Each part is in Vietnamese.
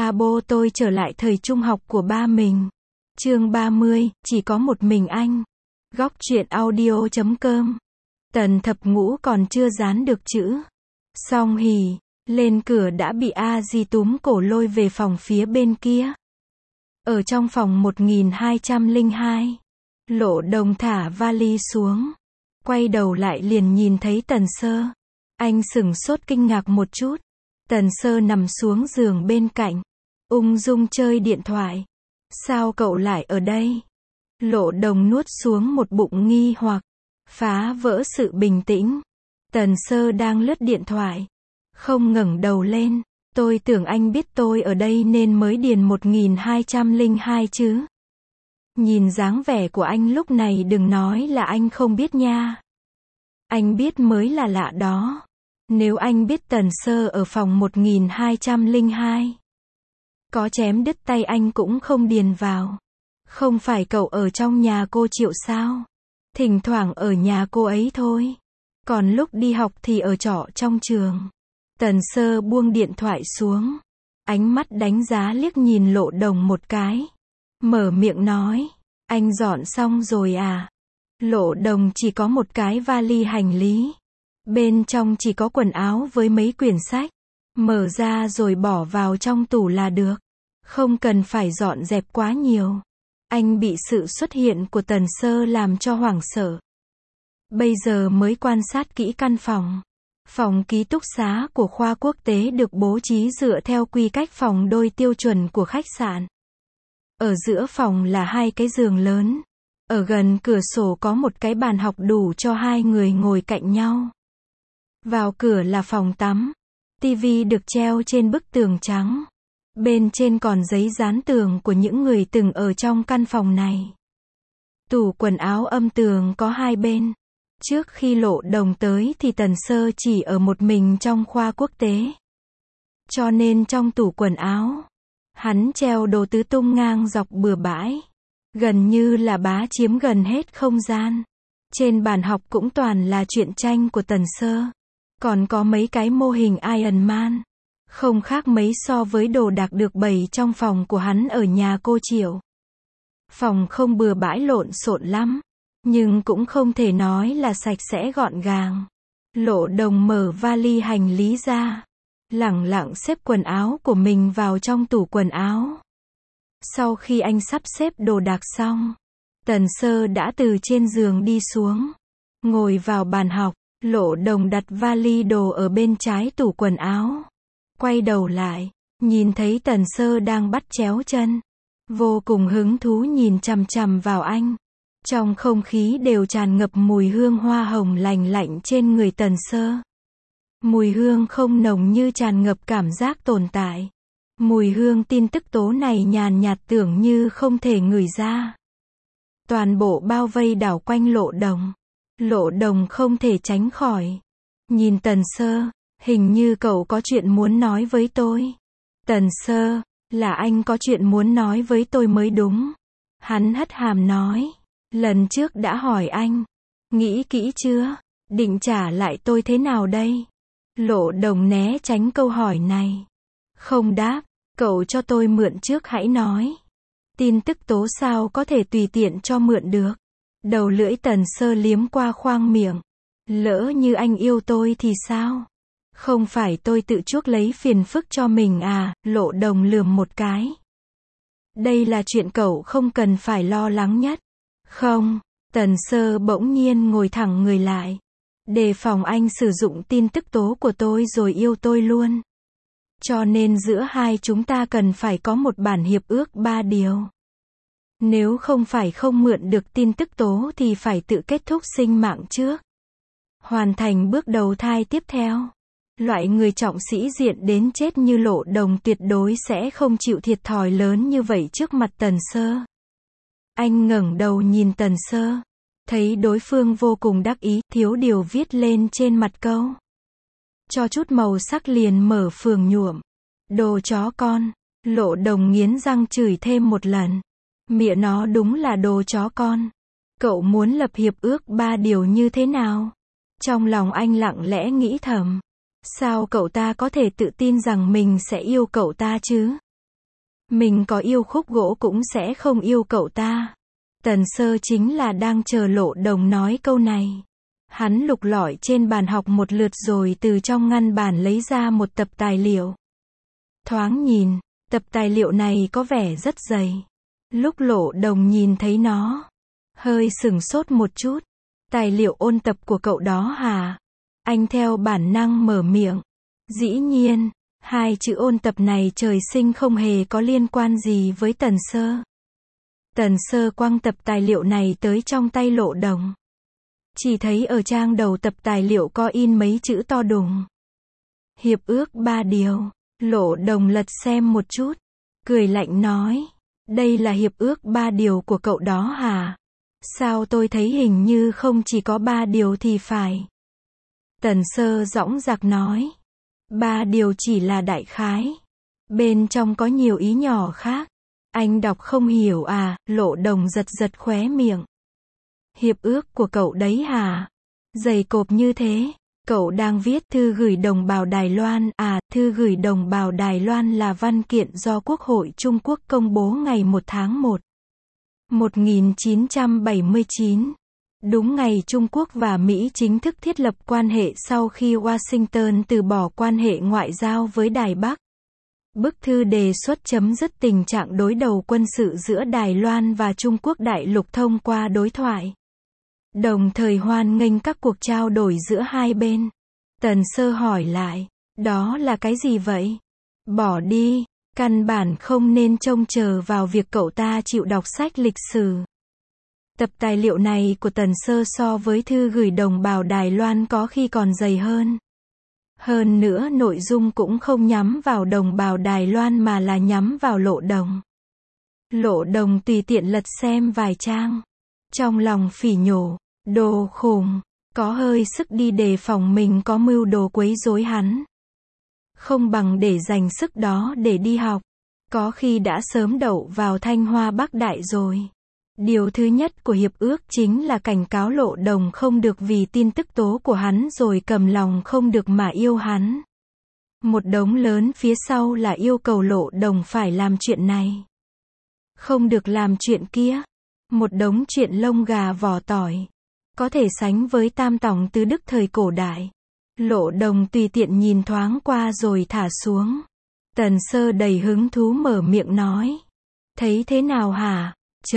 Ba bô tôi trở lại thời trung học của ba mình. Chương 30, chỉ có một mình anh. Góc truyện audio.com. Tần thập ngũ còn chưa dán được chữ Song Hỉ lên cửa đã bị A Di túm cổ lôi về phòng phía bên kia. Ở trong phòng 1202, Lộ Đồng thả vali xuống, quay đầu lại liền nhìn thấy Tần Sơ. Anh sửng sốt kinh ngạc một chút. Tần Sơ nằm xuống giường bên cạnh, ung dung chơi điện thoại. Sao cậu lại ở đây? Lộ Đồng nuốt xuống một bụng nghi hoặc, phá vỡ sự bình tĩnh. Tần Sơ đang lướt điện thoại, không ngẩng đầu lên. Tôi tưởng anh biết tôi ở đây nên mới điền 1202 chứ. Nhìn dáng vẻ của anh lúc này đừng nói là anh không biết nha. Anh biết mới là lạ đó. Nếu anh biết Tần Sơ ở phòng 1202, có chém đứt tay anh cũng không điền vào. Không phải cậu ở trong nhà cô Triệu sao? Thỉnh thoảng ở nhà cô ấy thôi. Còn lúc đi học thì ở trọ trong trường. Tần Sơ buông điện thoại xuống, ánh mắt đánh giá liếc nhìn Lộ Đồng một cái. Mở miệng nói, anh dọn xong rồi à? Lộ Đồng chỉ có một cái vali hành lý. Bên trong chỉ có quần áo với mấy quyển sách. Mở ra rồi bỏ vào trong tủ là được. Không cần phải dọn dẹp quá nhiều. Anh bị sự xuất hiện của Tần Sơ làm cho hoảng sợ. Bây giờ mới quan sát kỹ căn phòng. Phòng ký túc xá của khoa quốc tế được bố trí dựa theo quy cách phòng đôi tiêu chuẩn của khách sạn. Ở giữa phòng là hai cái giường lớn. Ở gần cửa sổ có một cái bàn học đủ cho hai người ngồi cạnh nhau. Vào cửa là phòng tắm. Tivi được treo trên bức tường trắng. Bên trên còn giấy dán tường của những người từng ở trong căn phòng này. Tủ quần áo âm tường có hai bên. Trước khi Lộ Đồng tới thì Tần Sơ chỉ ở một mình trong khoa quốc tế. Cho nên trong tủ quần áo, hắn treo đồ tứ tung ngang dọc bừa bãi. Gần như là bá chiếm gần hết không gian. Trên bàn học cũng toàn là truyện tranh của Tần Sơ. Còn có mấy cái mô hình Iron Man. Không khác mấy so với đồ đạc được bày trong phòng của hắn ở nhà cô Triệu. Phòng không bừa bãi lộn xộn lắm. Nhưng cũng không thể nói là sạch sẽ gọn gàng. Lộ Đồng mở vali hành lý ra. Lẳng lặng xếp quần áo của mình vào trong tủ quần áo. Sau khi anh sắp xếp đồ đạc xong, Tần Sơ đã từ trên giường đi xuống. Ngồi vào bàn học, Lộ Đồng đặt vali đồ ở bên trái tủ quần áo. Quay đầu lại, nhìn thấy Tần Sơ đang bắt chéo chân. Vô cùng hứng thú nhìn chằm chằm vào anh. Trong không khí đều tràn ngập mùi hương hoa hồng lành lạnh trên người Tần Sơ. Mùi hương không nồng như tràn ngập cảm giác tồn tại. Mùi hương tin tức tố này nhàn nhạt tưởng như không thể ngửi ra. Toàn bộ bao vây đảo quanh Lộ Đồng. Lộ Đồng không thể tránh khỏi. Nhìn Tần Sơ, hình như cậu có chuyện muốn nói với tôi. Tần Sơ, là anh có chuyện muốn nói với tôi mới đúng. Hắn hất hàm nói. Lần trước đã hỏi anh. Nghĩ kỹ chưa? Định trả lại tôi thế nào đây? Lộ Đồng né tránh câu hỏi này. Không đáp. Cậu cho tôi mượn trước hãy nói. Tin tức tố sao có thể tùy tiện cho mượn được. Đầu lưỡi Tần Sơ liếm qua khoang miệng. Lỡ như anh yêu tôi thì sao? Không phải tôi tự chuốc lấy phiền phức cho mình à? Lộ Đồng lườm một cái. Đây là chuyện cậu không cần phải lo lắng nhất. Không, Tần Sơ bỗng nhiên ngồi thẳng người lại. Đề phòng anh sử dụng tin tức tố của tôi rồi yêu tôi luôn. Cho nên giữa hai chúng ta cần phải có một bản hiệp ước 3 điều. Nếu không phải không mượn được tin tức tố thì phải tự kết thúc sinh mạng trước. Hoàn thành bước đầu thai tiếp theo. Loại người trọng sĩ diện đến chết như Lộ Đồng tuyệt đối sẽ không chịu thiệt thòi lớn như vậy trước mặt Tần Sơ. Anh ngẩng đầu nhìn Tần Sơ. Thấy đối phương vô cùng đắc ý, thiếu điều viết lên trên mặt câu. Cho chút màu sắc liền mở phường nhuộm. Đồ chó con. Lộ Đồng nghiến răng chửi thêm một lần. Mẹ nó đúng là đồ chó con. Cậu muốn lập hiệp ước 3 điều như thế nào? Trong lòng anh lặng lẽ nghĩ thầm. Sao cậu ta có thể tự tin rằng mình sẽ yêu cậu ta chứ? Mình có yêu khúc gỗ cũng sẽ không yêu cậu ta. Tần Sơ chính là đang chờ Lộ Đồng nói câu này. Hắn lục lọi trên bàn học một lượt rồi từ trong ngăn bàn lấy ra một tập tài liệu. Thoáng nhìn, tập tài liệu này có vẻ rất dày. Lúc Lộ Đồng nhìn thấy nó, hơi sửng sốt một chút. Tài liệu ôn tập của cậu đó hả? Anh theo bản năng mở miệng. Dĩ nhiên, hai chữ ôn tập này trời sinh không hề có liên quan gì với Tần Sơ. Tần Sơ quăng tập tài liệu này tới trong tay Lộ Đồng. Chỉ thấy ở trang đầu tập tài liệu có in mấy chữ to đùng. Hiệp ước 3 điều. Lộ Đồng lật xem một chút, cười lạnh nói, đây là hiệp ước 3 điều của cậu đó hả? Sao tôi thấy hình như không chỉ có 3 điều thì phải. Tần Sơ dõng dạc nói, 3 điều chỉ là đại khái. Bên trong có nhiều ý nhỏ khác. Anh đọc không hiểu à? Lộ Đồng giật giật khóe miệng. Hiệp ước của cậu đấy hả? Dày cộp như thế. Cậu đang viết thư gửi đồng bào Đài Loan à? Thư gửi đồng bào Đài Loan là văn kiện do Quốc hội Trung Quốc công bố ngày 1 tháng 1. 1979. Đúng ngày Trung Quốc và Mỹ chính thức thiết lập quan hệ sau khi Washington từ bỏ quan hệ ngoại giao với Đài Bắc. Bức thư đề xuất chấm dứt tình trạng đối đầu quân sự giữa Đài Loan và Trung Quốc đại lục thông qua đối thoại. Đồng thời hoan nghênh các cuộc trao đổi giữa hai bên. Tần Sơ hỏi lại, đó là cái gì vậy? Bỏ đi, căn bản không nên trông chờ vào việc cậu ta chịu đọc sách lịch sử. Tập tài liệu này của Tần Sơ so với thư gửi đồng bào Đài Loan có khi còn dày hơn. Hơn nữa nội dung cũng không nhắm vào đồng bào Đài Loan mà là nhắm vào Lộ Đồng. Lộ Đồng tùy tiện lật xem vài trang. Trong lòng phỉ nhổ, đồ khùng, có hơi sức đi đề phòng mình có mưu đồ quấy rối hắn. Không bằng để dành sức đó để đi học. Có khi đã sớm đậu vào Thanh Hoa Bắc Đại rồi. Điều thứ nhất của hiệp ước chính là cảnh cáo Lộ Đồng không được vì tin tức tố của hắn rồi cầm lòng không được mà yêu hắn. Một đống lớn phía sau là yêu cầu Lộ Đồng phải làm chuyện này. Không được làm chuyện kia. Một đống chuyện lông gà vỏ tỏi. Có thể sánh với Tam Tòng Tứ Đức thời cổ đại. Lộ Đồng tùy tiện nhìn thoáng qua rồi thả xuống. Tần Sơ đầy hứng thú mở miệng nói. Thấy thế nào hả?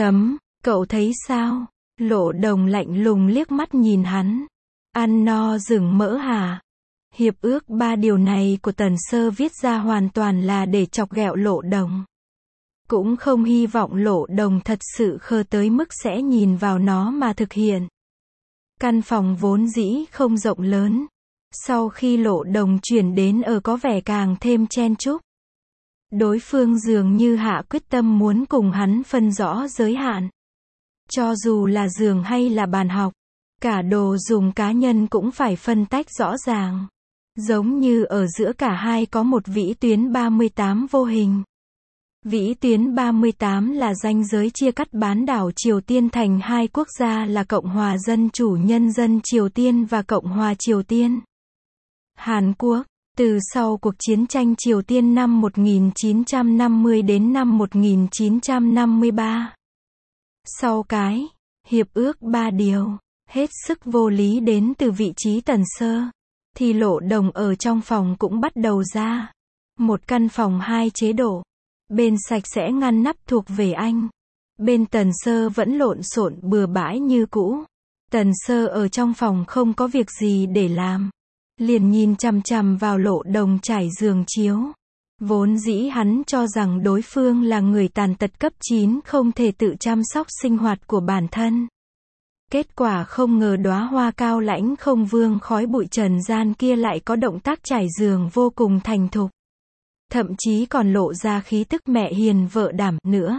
Cậu thấy sao? Lộ Đồng lạnh lùng liếc mắt nhìn hắn. Ăn no rừng mỡ hả? Hiệp ước 3 điều này của Tần Sơ viết ra hoàn toàn là để chọc ghẹo Lộ Đồng. Cũng không hy vọng Lộ Đồng thật sự khờ tới mức sẽ nhìn vào nó mà thực hiện. Căn phòng vốn dĩ không rộng lớn. Sau khi Lộ Đồng chuyển đến ở có vẻ càng thêm chen chúc. Đối phương dường như hạ quyết tâm muốn cùng hắn phân rõ giới hạn. Cho dù là giường hay là bàn học, cả đồ dùng cá nhân cũng phải phân tách rõ ràng. Giống như ở giữa cả hai có một vĩ tuyến 38 vô hình. Vĩ tuyến 38 là ranh giới chia cắt bán đảo Triều Tiên thành hai quốc gia là Cộng hòa Dân chủ Nhân dân Triều Tiên và Cộng hòa Triều Tiên. Hàn Quốc, từ sau cuộc chiến tranh Triều Tiên năm 1950 đến năm 1953. Sau cái hiệp ước 3 điều, hết sức vô lý đến từ vị trí Tần Sơ, thì Lộ Đồng ở trong phòng cũng bắt đầu ra. Một căn phòng hai chế độ. Bên sạch sẽ ngăn nắp thuộc về anh. Bên Tần Sơ vẫn lộn xộn bừa bãi như cũ. Tần Sơ ở trong phòng không có việc gì để làm. Liền nhìn chằm chằm vào Lộ Đồng trải giường chiếu. Vốn dĩ hắn cho rằng đối phương là người tàn tật cấp 9 không thể tự chăm sóc sinh hoạt của bản thân. Kết quả không ngờ đóa hoa cao lãnh không vương khói bụi trần gian kia lại có động tác trải giường vô cùng thành thục. Thậm chí còn lộ ra khí tức mẹ hiền vợ đảm nữa.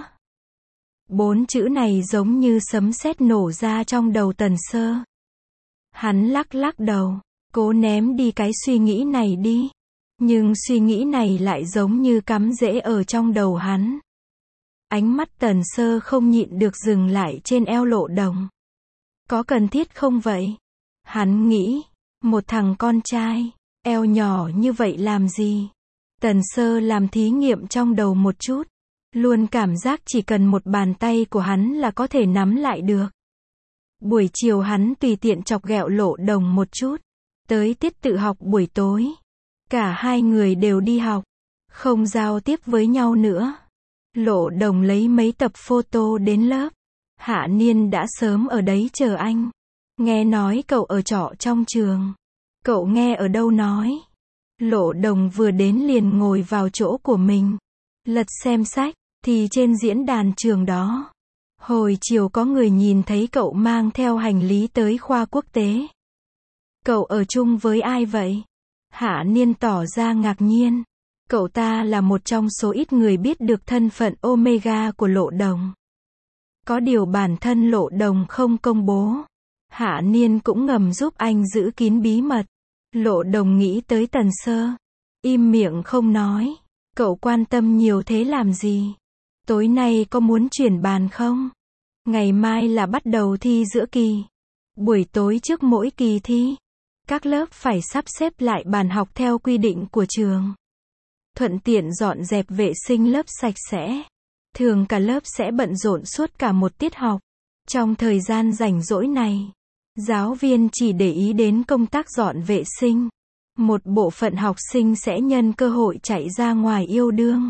4 chữ này giống như sấm sét nổ ra trong đầu Tần Sơ. Hắn lắc lắc đầu, cố ném đi cái suy nghĩ này đi. Nhưng suy nghĩ này lại giống như cắm rễ ở trong đầu hắn. Ánh mắt Tần Sơ không nhịn được dừng lại trên eo Lộ Đồng. Có cần thiết không vậy? Hắn nghĩ, một thằng con trai, eo nhỏ như vậy làm gì? Tần Sơ làm thí nghiệm trong đầu một chút. Luôn cảm giác chỉ cần một bàn tay của hắn là có thể nắm lại được. Buổi chiều hắn tùy tiện chọc ghẹo Lộ Đồng một chút. Tới tiết tự học buổi tối. Cả hai người đều đi học. Không giao tiếp với nhau nữa. Lộ Đồng lấy mấy tập photo đến lớp. Hạ Niên đã sớm ở đấy chờ anh. Nghe nói cậu ở trọ trong trường. Cậu nghe ở đâu nói. Lộ Đồng vừa đến liền ngồi vào chỗ của mình. Lật xem sách, thì trên diễn đàn trường đó. Hồi chiều có người nhìn thấy cậu mang theo hành lý tới khoa quốc tế. Cậu ở chung với ai vậy? Hạ Niên tỏ ra ngạc nhiên. Cậu ta là một trong số ít người biết được thân phận Omega của Lộ Đồng. Có điều bản thân Lộ Đồng không công bố. Hạ Niên cũng ngầm giúp anh giữ kín bí mật. Lộ Đồng nghĩ tới Tần Sơ. Im miệng không nói. Cậu quan tâm nhiều thế làm gì? Tối nay có muốn chuyển bàn không? Ngày mai là bắt đầu thi giữa kỳ. Buổi tối trước mỗi kỳ thi, các lớp phải sắp xếp lại bàn học theo quy định của trường. Thuận tiện dọn dẹp vệ sinh lớp sạch sẽ. Thường cả lớp sẽ bận rộn suốt cả một tiết học. Trong thời gian rảnh rỗi này, giáo viên chỉ để ý đến công tác dọn vệ sinh. Một bộ phận học sinh sẽ nhân cơ hội chạy ra ngoài yêu đương.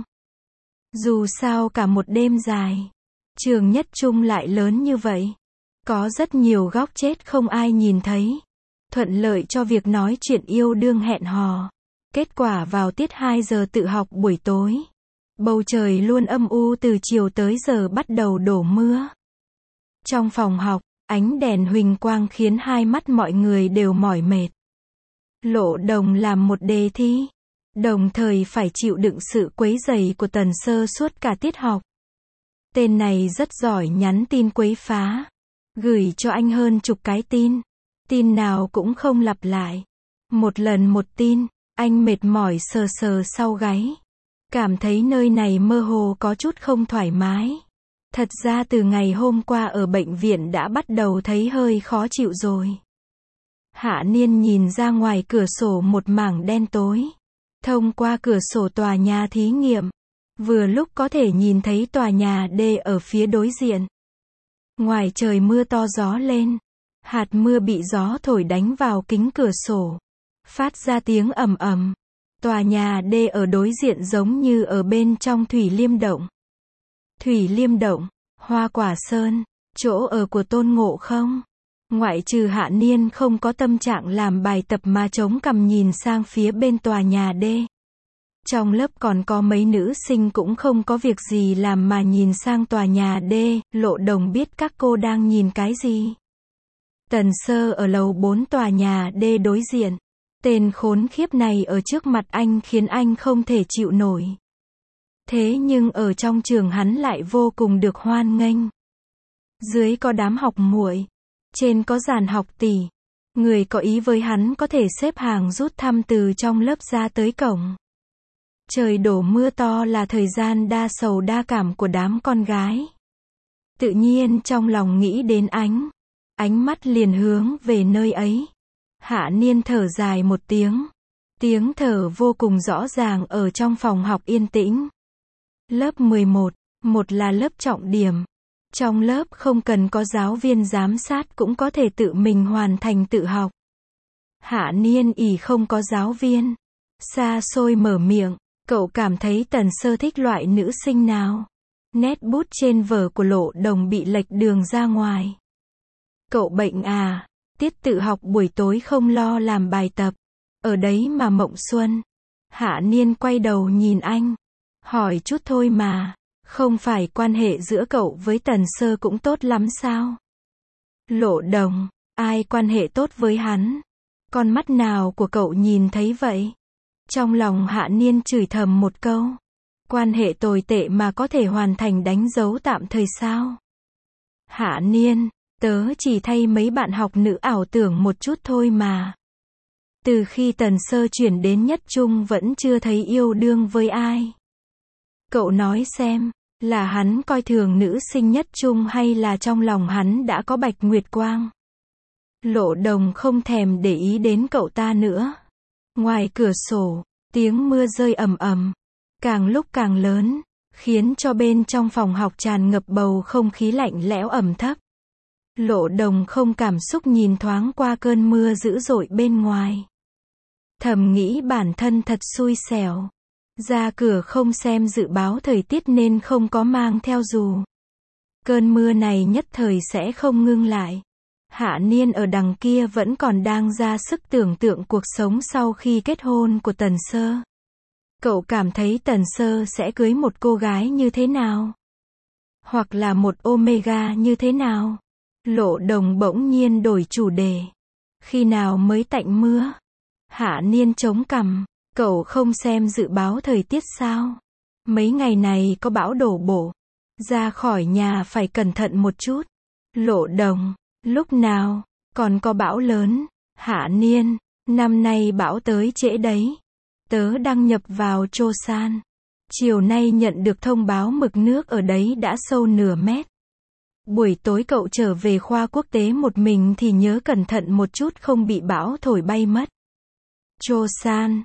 Dù sao cả một đêm dài, trường nhất trung lại lớn như vậy. Có rất nhiều góc chết không ai nhìn thấy. Thuận lợi cho việc nói chuyện yêu đương hẹn hò. Kết quả vào tiết 2 giờ tự học buổi tối. Bầu trời luôn âm u từ chiều tới giờ bắt đầu đổ mưa. Trong phòng học, ánh đèn huỳnh quang khiến hai mắt mọi người đều mỏi mệt. Lộ Đồng làm một đề thi, đồng thời phải chịu đựng sự quấy rầy của Tần Sơ suốt cả tiết học. Tên này rất giỏi nhắn tin quấy phá. Gửi cho anh hơn chục cái tin. Tin nào cũng không lặp lại. Một lần một tin, anh mệt mỏi sờ sờ sau gáy. Cảm thấy nơi này mơ hồ có chút không thoải mái. Thật ra từ ngày hôm qua ở bệnh viện đã bắt đầu thấy hơi khó chịu rồi. Hạ Niên nhìn ra ngoài cửa sổ một mảng đen tối. Thông qua cửa sổ tòa nhà thí nghiệm, vừa lúc có thể nhìn thấy tòa nhà D ở phía đối diện. Ngoài trời mưa to gió lên. Hạt mưa bị gió thổi đánh vào kính cửa sổ. Phát ra tiếng ầm ầm. Tòa nhà D ở đối diện giống như ở bên trong Thủy Liêm Động. Thủy Liêm Động, Hoa Quả Sơn, chỗ ở của Tôn Ngộ Không. Ngoại trừ Hạ Niên không có tâm trạng làm bài tập mà chống cằm nhìn sang phía bên tòa nhà D. Trong lớp còn có mấy nữ sinh cũng không có việc gì làm mà nhìn sang tòa nhà D. Lộ Đồng biết các cô đang nhìn cái gì. Tần Sơ ở lầu 4 tòa nhà D đối diện. Tên khốn khiếp này ở trước mặt anh khiến anh không thể chịu nổi. Thế nhưng ở trong trường hắn lại vô cùng được hoan nghênh. Dưới có đám học muội, trên có dàn học tỷ. Người có ý với hắn có thể xếp hàng rút thăm từ trong lớp ra tới cổng. Trời đổ mưa to là thời gian đa sầu đa cảm của đám con gái. Tự nhiên trong lòng nghĩ đến ánh mắt liền hướng về nơi ấy. Hạ Niên thở dài một tiếng. Tiếng thở vô cùng rõ ràng ở trong phòng học yên tĩnh. Lớp 11, một là lớp trọng điểm. Trong lớp không cần có giáo viên giám sát cũng có thể tự mình hoàn thành tự học. Hạ Niên ỷ không có giáo viên. Xa xôi mở miệng, cậu cảm thấy Tần Sơ thích loại nữ sinh nào? Nét bút trên vở của Lộ Đồng bị lệch đường ra ngoài. Cậu bệnh à? Tiết tự học buổi tối không lo làm bài tập. Ở đấy mà mộng xuân. Hạ Niên quay đầu nhìn anh. Hỏi chút thôi mà. Không phải quan hệ giữa cậu với Tần Sơ cũng tốt lắm sao? Lộ Đồng, ai quan hệ tốt với hắn? Con mắt nào của cậu nhìn thấy vậy? Trong lòng Hạ Niên chửi thầm một câu. Quan hệ tồi tệ mà có thể hoàn thành đánh dấu tạm thời sao? Hạ Niên, tớ chỉ thay mấy bạn học nữ ảo tưởng một chút thôi mà. Từ khi Tần Sơ chuyển đến nhất trung vẫn chưa thấy yêu đương với ai. Cậu nói xem, là hắn coi thường nữ sinh nhất trung hay là trong lòng hắn đã có Bạch Nguyệt Quang? Lộ Đồng không thèm để ý đến cậu ta nữa. Ngoài cửa sổ, tiếng mưa rơi ầm ầm, càng lúc càng lớn, khiến cho bên trong phòng học tràn ngập bầu không khí lạnh lẽo ẩm thấp. Lộ Đồng không cảm xúc nhìn thoáng qua cơn mưa dữ dội bên ngoài. Thầm nghĩ bản thân thật xui xẻo. Ra cửa không xem dự báo thời tiết nên không có mang theo dù. Cơn mưa này nhất thời sẽ không ngưng lại. Hạ Niên ở đằng kia vẫn còn đang ra sức tưởng tượng cuộc sống sau khi kết hôn của Tần Sơ. Cậu cảm thấy Tần Sơ sẽ cưới một cô gái như thế nào? Hoặc là một Omega như thế nào? Lộ Đồng bỗng nhiên đổi chủ đề. Khi nào mới tạnh mưa? Hạ Niên chống cằm. Cậu không xem dự báo thời tiết sao? Mấy ngày này có bão đổ bộ. Ra khỏi nhà phải cẩn thận một chút. Lộ Đồng. Lúc nào? Còn có bão lớn. Hạ Niên. Năm nay bão tới trễ đấy. Tớ đăng nhập vào Chosan. Chiều nay nhận được thông báo mực nước ở đấy đã sâu nửa mét. Buổi tối cậu trở về khoa quốc tế một mình thì nhớ cẩn thận một chút không bị bão thổi bay mất. Chosan,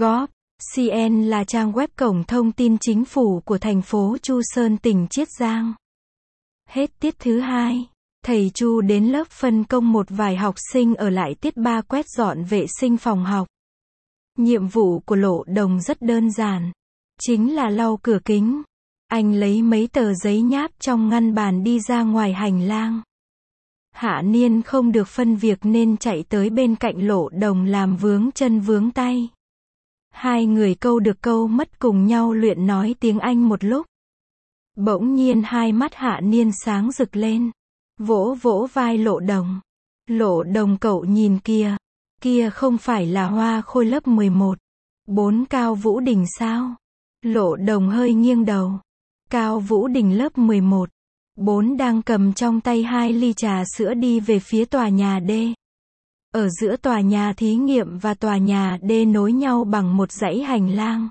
gov.cn là trang web cổng thông tin chính phủ của thành phố Chu Sơn tỉnh Chiết Giang. Hết tiết thứ 2. Thầy Chu đến lớp phân công một vài học sinh ở lại tiết 3 quét dọn vệ sinh phòng học. Nhiệm vụ của Lộ Đồng rất đơn giản. Chính là lau cửa kính. Anh lấy mấy tờ giấy nháp trong ngăn bàn đi ra ngoài hành lang. Hạ Niên không được phân việc nên chạy tới bên cạnh Lộ Đồng làm vướng chân vướng tay. Hai người câu được câu mất cùng nhau luyện nói tiếng Anh một lúc. Bỗng nhiên hai mắt Hạ Niên sáng rực lên. Vỗ vỗ vai Lộ Đồng. Lộ Đồng cậu nhìn kìa. Kia không phải là Hoa Khôi lớp 11. 4 Cao Vũ Đình sao? Lộ Đồng hơi nghiêng đầu. Cao Vũ Đình lớp 11. 4 đang cầm trong tay 2 ly trà sữa đi về phía tòa nhà D. Ở giữa tòa nhà thí nghiệm và tòa nhà D nối nhau bằng một dãy hành lang.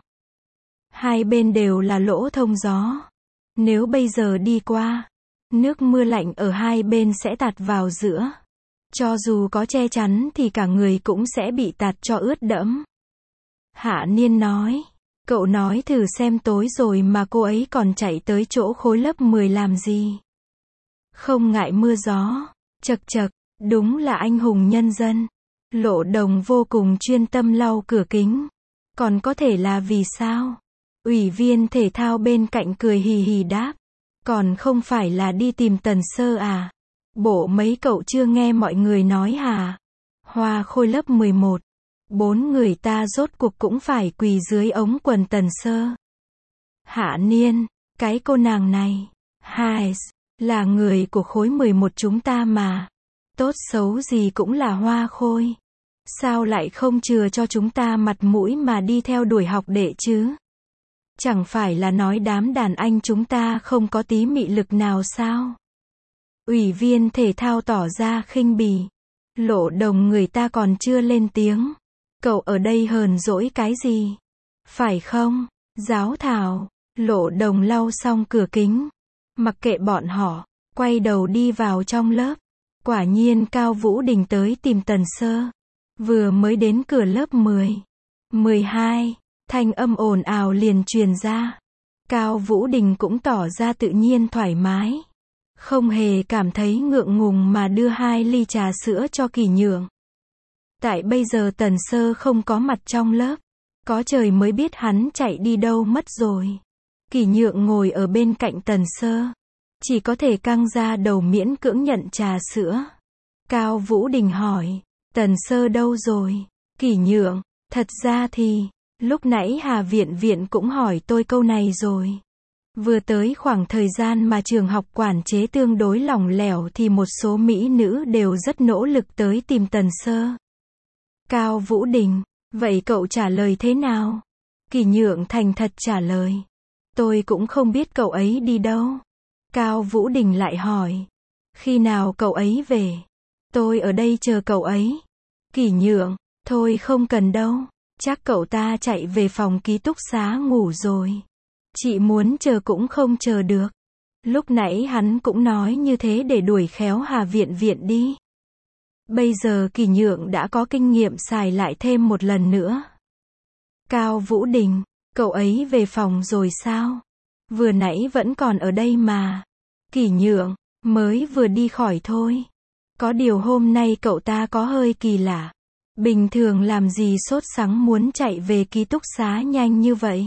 Hai bên đều là lỗ thông gió. Nếu bây giờ đi qua, nước mưa lạnh ở hai bên sẽ tạt vào giữa. Cho dù có che chắn thì cả người cũng sẽ bị tạt cho ướt đẫm. Hạ Niên nói. Cậu nói thử xem tối rồi mà cô ấy còn chạy tới chỗ khối lớp 10 làm gì. Không ngại mưa gió. Chật chật, đúng là anh hùng nhân dân. Lộ Đồng vô cùng chuyên tâm lau cửa kính. Còn có thể là vì sao? Ủy viên thể thao bên cạnh cười hì hì đáp. Còn không phải là đi tìm Tần Sơ à? Bộ mấy cậu chưa nghe mọi người nói hả? Hoa Khôi lớp 11. 4 người ta rốt cuộc cũng phải quỳ dưới ống quần Tần Sơ. Hạ Niên, cái cô nàng này, là người của khối 11 chúng ta mà. Tốt xấu gì cũng là Hoa Khôi. Sao lại không chừa cho chúng ta mặt mũi mà đi theo đuổi học đệ chứ? Chẳng phải là nói đám đàn anh chúng ta không có tí mị lực nào sao? Ủy viên thể thao tỏ ra khinh bỉ. Lộ Đồng người ta còn chưa lên tiếng. Cậu ở đây hờn dỗi cái gì? Phải không? Giáo thảo. Lộ Đồng lau xong cửa kính. Mặc kệ bọn họ. Quay đầu đi vào trong lớp. Quả nhiên Cao Vũ Đình tới tìm Tần Sơ. Vừa mới đến cửa lớp 10. 12. Thanh âm ồn ào liền truyền ra. Cao Vũ Đình cũng tỏ ra tự nhiên thoải mái. Không hề cảm thấy ngượng ngùng mà đưa 2 ly trà sữa cho Kỷ Nhượng. Tại bây giờ Tần Sơ không có mặt trong lớp. Có trời mới biết hắn chạy đi đâu mất rồi. Kỷ Nhượng ngồi ở bên cạnh Tần Sơ. Chỉ có thể căng ra đầu miễn cưỡng nhận trà sữa. Cao Vũ Đình hỏi. Tần Sơ đâu rồi? Kỷ Nhượng. Thật ra thì, lúc nãy Hà Viện Viện cũng hỏi tôi câu này rồi. Vừa tới khoảng thời gian mà trường học quản chế tương đối lỏng lẻo thì một số mỹ nữ đều rất nỗ lực tới tìm Tần Sơ. Cao Vũ Đình. Vậy cậu trả lời thế nào? Kỷ Nhượng thành thật trả lời. Tôi cũng không biết cậu ấy đi đâu. Cao Vũ Đình lại hỏi. Khi nào cậu ấy về? Tôi ở đây chờ cậu ấy. Kỷ Nhượng. Thôi không cần đâu. Chắc cậu ta chạy về phòng ký túc xá ngủ rồi. Chị muốn chờ cũng không chờ được. Lúc nãy hắn cũng nói như thế để đuổi khéo Hà Viện Viện đi. Bây giờ Kỷ Nhượng đã có kinh nghiệm xài lại thêm một lần nữa. Cao Vũ Đình. Cậu ấy về phòng rồi sao? Vừa nãy vẫn còn ở đây mà. Kỷ Nhượng, mới vừa đi khỏi thôi. Có điều hôm nay cậu ta có hơi kỳ lạ. Bình thường làm gì sốt sắng muốn chạy về ký túc xá nhanh như vậy.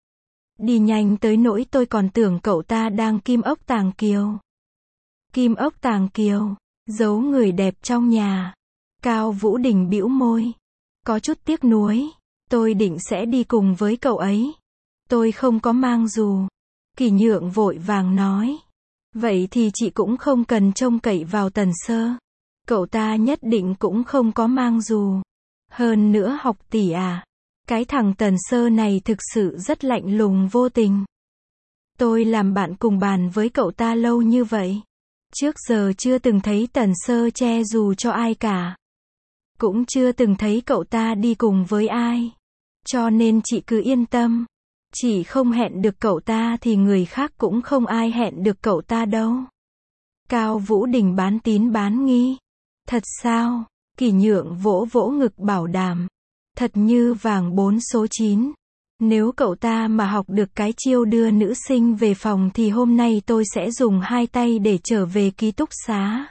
Đi nhanh tới nỗi tôi còn tưởng cậu ta đang kim ốc tàng kiều. Kim ốc tàng kiều, giấu người đẹp trong nhà. Cao Vũ Đình bĩu môi. Có chút tiếc nuối. Tôi định sẽ đi cùng với cậu ấy. Tôi không có mang dù. Kỷ Nhượng vội vàng nói. Vậy thì chị cũng không cần trông cậy vào Tần Sơ. Cậu ta nhất định cũng không có mang dù. Hơn nữa Học tỷ à. Cái thằng Tần Sơ này thực sự rất lạnh lùng vô tình. Tôi làm bạn cùng bàn với cậu ta lâu như vậy. Trước giờ chưa từng thấy Tần Sơ che dù cho ai cả. Cũng chưa từng thấy cậu ta đi cùng với ai. Cho nên chị cứ yên tâm. Chỉ không hẹn được cậu ta thì người khác cũng không ai hẹn được cậu ta đâu. Cao Vũ Đình bán tín bán nghi. Thật sao? Kỷ Nhượng vỗ vỗ ngực bảo đảm. Thật như vàng 4 số 9. Nếu cậu ta mà học được cái chiêu đưa nữ sinh về phòng thì hôm nay tôi sẽ dùng 2 tay để trở về ký túc xá.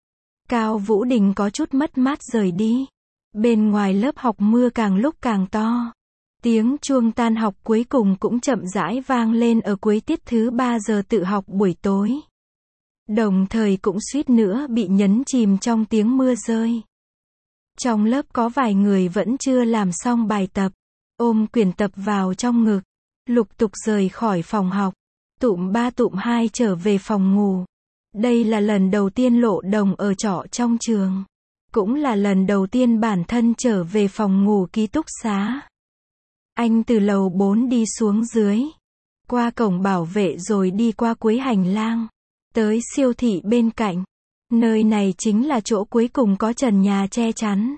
Cao Vũ Đình có chút mất mát rời đi. Bên ngoài lớp học mưa càng lúc càng to. Tiếng chuông tan học cuối cùng cũng chậm rãi vang lên ở cuối tiết thứ 3 giờ tự học buổi tối. Đồng thời cũng suýt nữa bị nhấn chìm trong tiếng mưa rơi. Trong lớp có vài người vẫn chưa làm xong bài tập. Ôm quyển tập vào trong ngực. Lục tục rời khỏi phòng học. Tụm 3 tụm 2 trở về phòng ngủ. Đây là lần đầu tiên Lộ Đồng ở trọ trong trường. Cũng là lần đầu tiên bản thân trở về phòng ngủ ký túc xá. Anh từ lầu 4 đi xuống dưới. Qua cổng bảo vệ rồi đi qua cuối hành lang. Tới siêu thị bên cạnh. Nơi này chính là chỗ cuối cùng có trần nhà che chắn.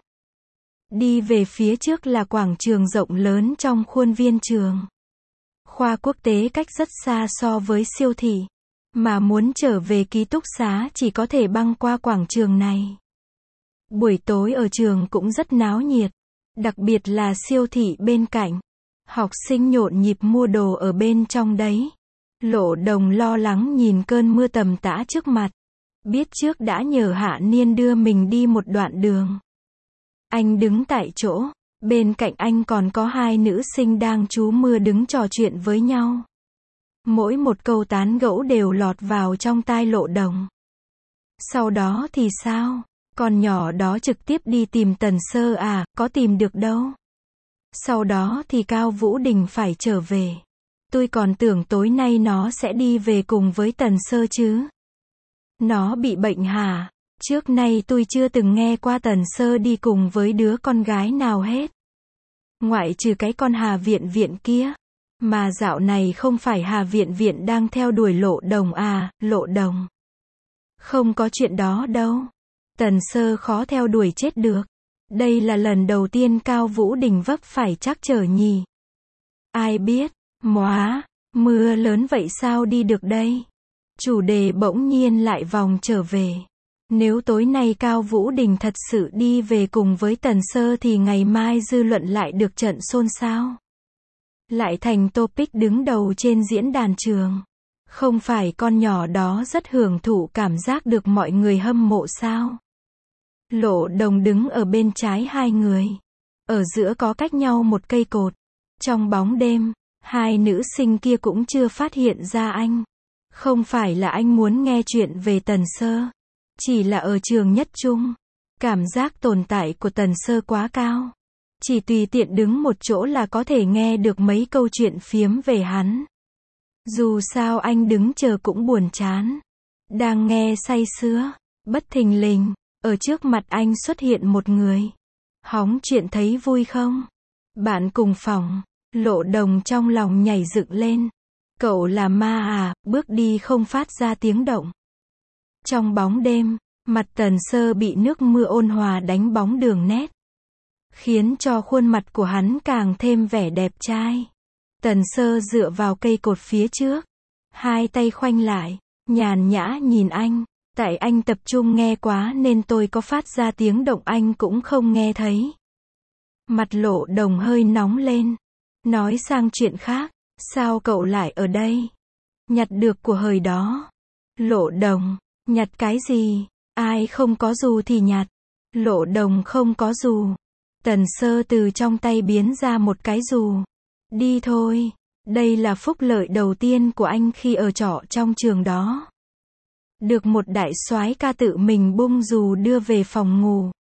Đi về phía trước là quảng trường rộng lớn trong khuôn viên trường. Khoa quốc tế cách rất xa so với siêu thị. Mà muốn trở về ký túc xá chỉ có thể băng qua quảng trường này. Buổi tối ở trường cũng rất náo nhiệt. Đặc biệt là siêu thị bên cạnh. Học sinh nhộn nhịp mua đồ ở bên trong đấy. Lộ Đồng lo lắng nhìn cơn mưa tầm tã trước mặt. Biết trước đã nhờ Hạ Niên đưa mình đi một đoạn đường. Anh đứng tại chỗ. Bên cạnh anh còn có 2 nữ sinh đang trú mưa đứng trò chuyện với nhau. Mỗi một câu tán gẫu đều lọt vào trong tai Lộ Đồng. Sau đó thì sao? Con nhỏ đó trực tiếp đi tìm Tần Sơ à, có tìm được đâu. Sau đó thì Cao Vũ Đình phải trở về. Tôi còn tưởng tối nay nó sẽ đi về cùng với Tần Sơ chứ. Nó bị bệnh hả? Trước nay tôi chưa từng nghe qua Tần Sơ đi cùng với đứa con gái nào hết. Ngoại trừ cái con Hà Viện Viện kia. Mà dạo này không phải Hà Viện Viện đang theo đuổi Lộ Đồng à, Lộ Đồng. Không có chuyện đó đâu. Tần Sơ khó theo đuổi chết được. Đây là lần đầu tiên Cao Vũ Đình vấp phải trắc trở nhỉ. Ai biết, móa, mưa lớn vậy sao đi được đây? Chủ đề bỗng nhiên lại vòng trở về. Nếu tối nay Cao Vũ Đình thật sự đi về cùng với Tần Sơ thì ngày mai dư luận lại được trận xôn xao. Lại thành topic đứng đầu trên diễn đàn trường. Không phải con nhỏ đó rất hưởng thụ cảm giác được mọi người hâm mộ sao? Lộ Đồng đứng ở bên trái 2 người. Ở giữa có cách nhau một cây cột. Trong bóng đêm, 2 nữ sinh kia cũng chưa phát hiện ra anh. Không phải là anh muốn nghe chuyện về Tần Sơ. Chỉ là ở trường nhất trung. Cảm giác tồn tại của Tần Sơ quá cao. Chỉ tùy tiện đứng một chỗ là có thể nghe được mấy câu chuyện phiếm về hắn. Dù sao anh đứng chờ cũng buồn chán. Đang nghe say sưa. Bất thình lình, ở trước mặt anh xuất hiện một người. Hóng chuyện thấy vui không? Bạn cùng phòng. Lộ Đồng trong lòng nhảy dựng lên. Cậu là ma à, bước đi không phát ra tiếng động. Trong bóng đêm, mặt Tần Sơ bị nước mưa ôn hòa đánh bóng đường nét. Khiến cho khuôn mặt của hắn càng thêm vẻ đẹp trai. Tần Sơ dựa vào cây cột phía trước. 2 tay khoanh lại, nhàn nhã nhìn anh. Tại anh tập trung nghe quá nên tôi có phát ra tiếng động anh cũng không nghe thấy. Mặt Lộ Đồng hơi nóng lên. Nói sang chuyện khác, sao cậu lại ở đây? Nhặt được của hời đó. Lộ Đồng, nhặt cái gì? Ai không có dù thì nhặt. Lộ Đồng không có dù. Tần Sơ từ trong tay biến ra một cái dù. Đi thôi. Đây là phúc lợi đầu tiên của anh khi ở trọ trong trường đó. Được một đại soái ca tự mình bung dù đưa về phòng ngủ.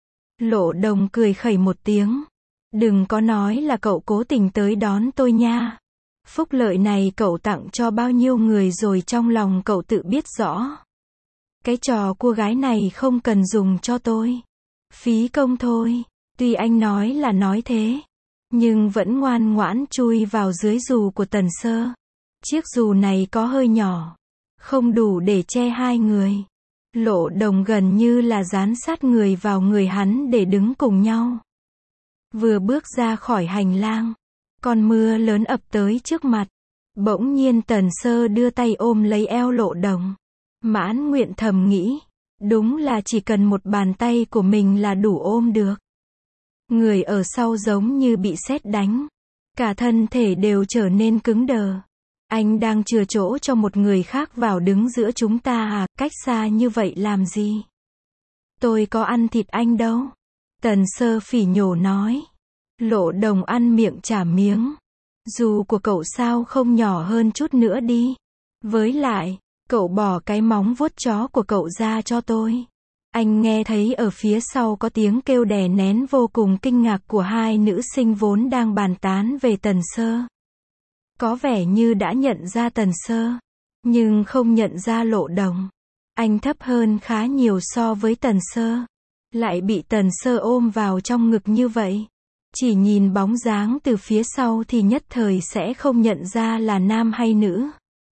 Lộ Đồng cười khẩy một tiếng. Đừng có nói là cậu cố tình tới đón tôi nha. Phúc lợi này cậu tặng cho bao nhiêu người rồi, trong lòng cậu tự biết rõ. Cái trò cua gái này không cần dùng cho tôi. Phí công thôi. Tuy anh nói là nói thế, nhưng vẫn ngoan ngoãn chui vào dưới dù của Tần Sơ. Chiếc dù này có hơi nhỏ, không đủ để che hai người. Lộ Đồng gần như là dán sát người vào người hắn để đứng cùng nhau. Vừa bước ra khỏi hành lang, con mưa lớn ập tới trước mặt. Bỗng nhiên Tần Sơ đưa tay ôm lấy eo Lộ Đồng. Mãn nguyện thầm nghĩ, đúng là chỉ cần một bàn tay của mình là đủ ôm được. Người ở sau giống như bị sét đánh. Cả thân thể đều trở nên cứng đờ. Anh đang chừa chỗ cho một người khác vào đứng giữa chúng ta à, cách xa như vậy làm gì? Tôi có ăn thịt anh đâu. Tần Sơ phỉ nhổ nói. Lộ Đồng ăn miệng trả miếng. Dù của cậu sao không nhỏ hơn chút nữa đi. Với lại, cậu bỏ cái móng vuốt chó của cậu ra cho tôi. Anh nghe thấy ở phía sau có tiếng kêu đè nén vô cùng kinh ngạc của hai nữ sinh vốn đang bàn tán về Tần Sơ. Có vẻ như đã nhận ra Tần Sơ, nhưng không nhận ra Lộ Đồng. Anh thấp hơn khá nhiều so với Tần Sơ. Lại bị Tần Sơ ôm vào trong ngực như vậy. Chỉ nhìn bóng dáng từ phía sau thì nhất thời sẽ không nhận ra là nam hay nữ.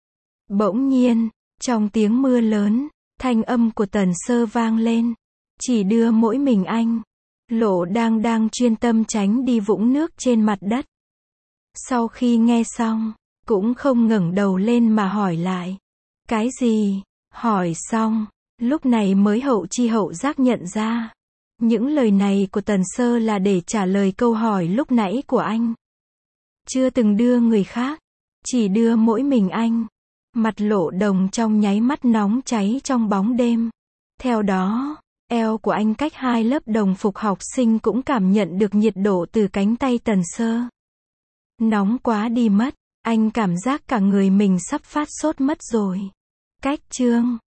Bỗng nhiên, trong tiếng mưa lớn, thanh âm của Tần Sơ vang lên. Chỉ đưa mỗi mình anh. Lộ đang chuyên tâm tránh đi vũng nước trên mặt đất. Sau khi nghe xong, cũng không ngẩng đầu lên mà hỏi lại. Cái gì? Hỏi xong, lúc này mới hậu chi hậu giác nhận ra. Những lời này của Tần Sơ là để trả lời câu hỏi lúc nãy của anh. Chưa từng đưa người khác, chỉ đưa mỗi mình anh. Mặt Lộ Đồng trong nháy mắt nóng cháy trong bóng đêm. Theo đó, eo của anh cách hai lớp đồng phục học sinh cũng cảm nhận được nhiệt độ từ cánh tay Tần Sơ. Nóng quá đi mất, anh cảm giác cả người mình sắp phát sốt mất rồi. Cách chương